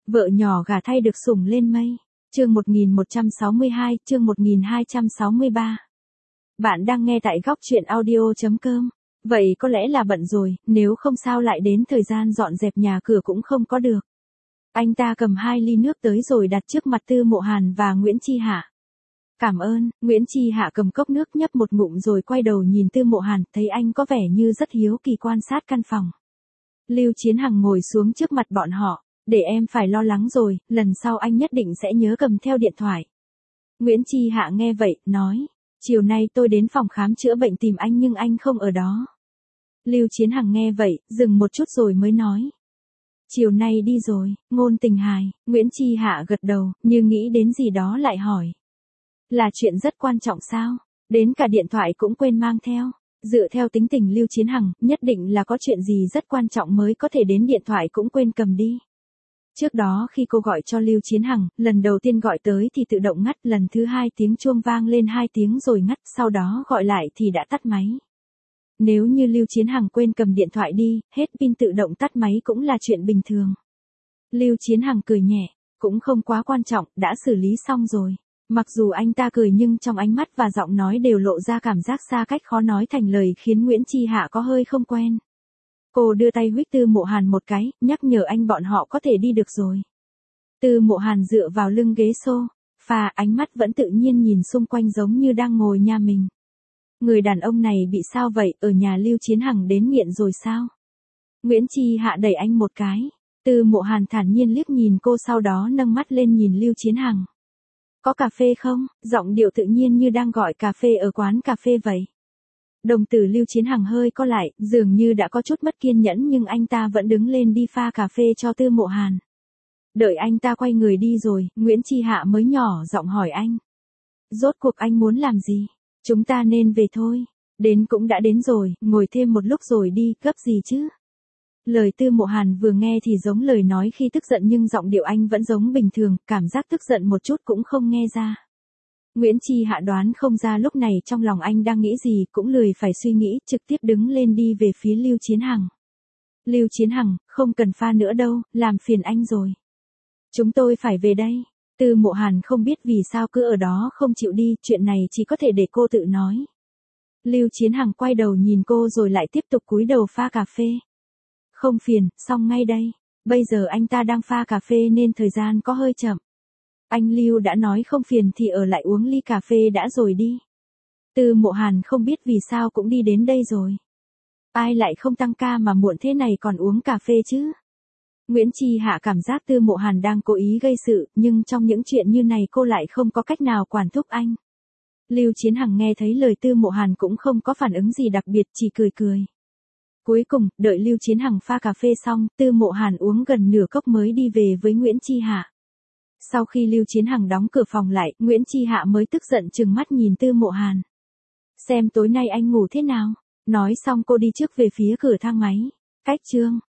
Vợ nhỏ gả thay được sủng lên mây. Chương 1162, chương 1263. Bạn đang nghe tại góc truyện audio.com. Vậy có lẽ là bận rồi, nếu không sao lại đến thời gian dọn dẹp nhà cửa cũng không có được. Anh ta cầm 2 ly nước tới rồi đặt trước mặt Tư Mộ Hàn và Nguyễn Chi Hạ. Cảm ơn. Nguyễn Chi Hạ cầm cốc nước nhấp một ngụm rồi quay đầu nhìn Tư Mộ Hàn, thấy anh có vẻ như rất hiếu kỳ quan sát căn phòng. Lưu Chiến Hằng ngồi xuống trước mặt bọn họ. Để em phải lo lắng rồi, lần sau anh nhất định sẽ nhớ cầm theo điện thoại. Nguyễn Chi Hạ nghe vậy, nói. Chiều nay tôi đến phòng khám chữa bệnh tìm anh nhưng anh không ở đó. Lưu Chiến Hằng nghe vậy, dừng một chút rồi mới nói. Chiều nay đi rồi, ngôn tình hài. Nguyễn Chi Hạ gật đầu, như nghĩ đến gì đó lại hỏi. Là chuyện rất quan trọng sao? Đến cả điện thoại cũng quên mang theo. Dựa theo tính tình Lưu Chiến Hằng, nhất định là có chuyện gì rất quan trọng mới có thể đến điện thoại cũng quên cầm đi. Trước đó khi cô gọi cho Lưu Chiến Hằng, lần đầu tiên gọi tới thì tự động ngắt, lần thứ 2 tiếng chuông vang lên 2 tiếng rồi ngắt, sau đó gọi lại thì đã tắt máy. Nếu như Lưu Chiến Hằng quên cầm điện thoại đi, hết pin tự động tắt máy cũng là chuyện bình thường. Lưu Chiến Hằng cười nhẹ, cũng không quá quan trọng, đã xử lý xong rồi. Mặc dù anh ta cười nhưng trong ánh mắt và giọng nói đều lộ ra cảm giác xa cách khó nói thành lời khiến Nguyễn Chi Hạ có hơi không quen. Cô đưa tay huých Tư Mộ Hàn một cái, nhắc nhở anh bọn họ có thể đi được rồi. Tư Mộ Hàn dựa vào lưng ghế sofa, ánh mắt vẫn tự nhiên nhìn xung quanh giống như đang ngồi nhà mình. Người đàn ông này bị sao vậy, ở nhà Lưu Chiến Hằng đến nghiện rồi sao? Nguyễn Chi Hạ đẩy anh một cái. Tư Mộ Hàn thản nhiên liếc nhìn cô, sau đó nâng mắt lên nhìn Lưu Chiến Hằng. Có cà phê không? Giọng điệu tự nhiên như đang gọi cà phê ở quán cà phê vậy. Đồng tử Lưu Chiến Hằng hơi co lại, dường như đã có chút mất kiên nhẫn nhưng anh ta vẫn đứng lên đi pha cà phê cho Tư Mộ Hàn. Đợi anh ta quay người đi rồi, Nguyễn Chi Hạ mới nhỏ giọng hỏi anh. Rốt cuộc anh muốn làm gì? Chúng ta nên về thôi. Đến cũng đã đến rồi, ngồi thêm một lúc rồi đi, gấp gì chứ? Lời Tư Mộ Hàn vừa nghe thì giống lời nói khi tức giận nhưng giọng điệu anh vẫn giống bình thường, cảm giác tức giận một chút cũng không nghe ra. Nguyễn Chi Hạ đoán không ra lúc này trong lòng anh đang nghĩ gì, cũng lười phải suy nghĩ, trực tiếp đứng lên đi về phía Lưu Chiến Hằng. Lưu Chiến Hằng, không cần pha nữa đâu, làm phiền anh rồi. Chúng tôi phải về đây. Tư Mộ Hàn không biết vì sao cứ ở đó không chịu đi, chuyện này chỉ có thể để cô tự nói. Lưu Chiến Hằng quay đầu nhìn cô rồi lại tiếp tục cúi đầu pha cà phê. Không phiền, xong ngay đây. Bây giờ anh ta đang pha cà phê nên thời gian có hơi chậm. Anh Lưu đã nói không phiền thì ở lại uống ly cà phê đã rồi đi. Tư Mộ Hàn không biết vì sao cũng đi đến đây rồi. Ai lại không tăng ca mà muộn thế này còn uống cà phê chứ? Nguyễn Chi Hạ cảm giác Tư Mộ Hàn đang cố ý gây sự, nhưng trong những chuyện như này cô lại không có cách nào quản thúc anh. Lưu Chiến Hằng nghe thấy lời Tư Mộ Hàn cũng không có phản ứng gì đặc biệt, chỉ cười cười. Cuối cùng, đợi Lưu Chiến Hằng pha cà phê xong, Tư Mộ Hàn uống gần nửa cốc mới đi về với Nguyễn Chi Hạ. Sau khi Lưu Chiến Hằng đóng cửa phòng lại, Nguyễn Chi Hạ mới tức giận trừng mắt nhìn Tư Mộ Hàn. Xem tối nay anh ngủ thế nào? Nói xong cô đi trước về phía cửa thang máy. Cách chương.